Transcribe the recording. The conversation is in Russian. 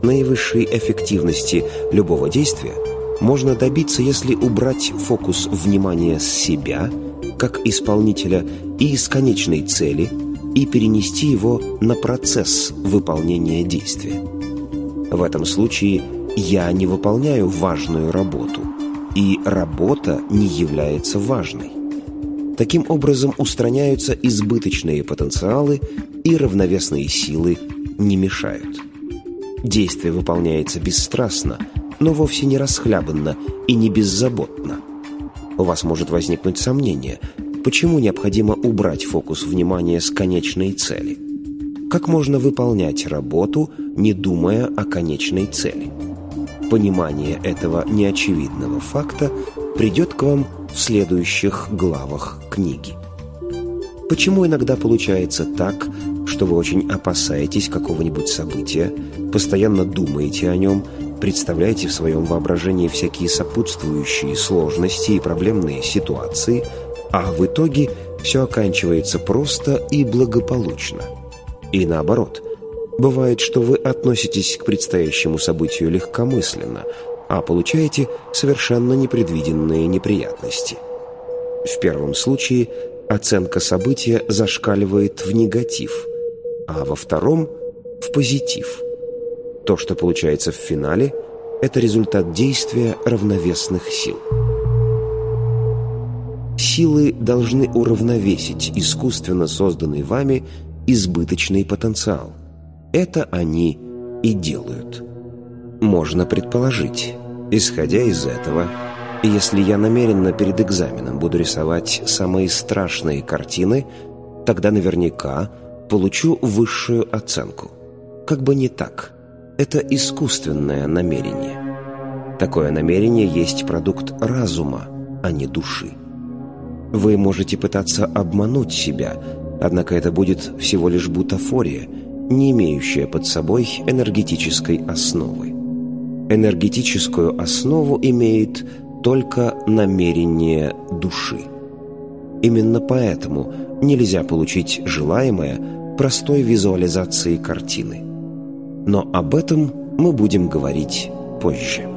Наивысшей эффективности любого действия можно добиться, если убрать фокус внимания с себя, как исполнителя, и с конечной цели, и перенести его на процесс выполнения действия. В этом случае я не выполняю важную работу, и работа не является важной. Таким образом устраняются избыточные потенциалы, и равновесные силы не мешают. Действие выполняется бесстрастно, но вовсе не расхлябанно и не беззаботно. У вас может возникнуть сомнение, почему необходимо убрать фокус внимания с конечной цели? Как можно выполнять работу, не думая о конечной цели? Понимание этого неочевидного факта придет к вам в следующих главах книги. Почему иногда получается так, что вы очень опасаетесь какого-нибудь события, постоянно думаете о нем, представляете в своем воображении всякие сопутствующие сложности и проблемные ситуации, а в итоге все оканчивается просто и благополучно? И наоборот, бывает, что вы относитесь к предстоящему событию легкомысленно, а получаете совершенно непредвиденные неприятности. В первом случае оценка события зашкаливает в негатив, а во втором – в позитив. То, что получается в финале – это результат действия равновесных сил. Силы должны уравновесить искусственно созданный вами избыточный потенциал. Это они и делают. Можно предположить, исходя из этого, если я намеренно перед экзаменом буду рисовать самые страшные картины, тогда наверняка получу высшую оценку. Как бы не так. Это искусственное намерение. Такое намерение есть продукт разума, а не души. Вы можете пытаться обмануть себя, однако это будет всего лишь бутафория, не имеющая под собой энергетической основы. Энергетическую основу имеет только намерение души. Именно поэтому нельзя получить желаемое простой визуализацией картины. Но об этом мы будем говорить позже.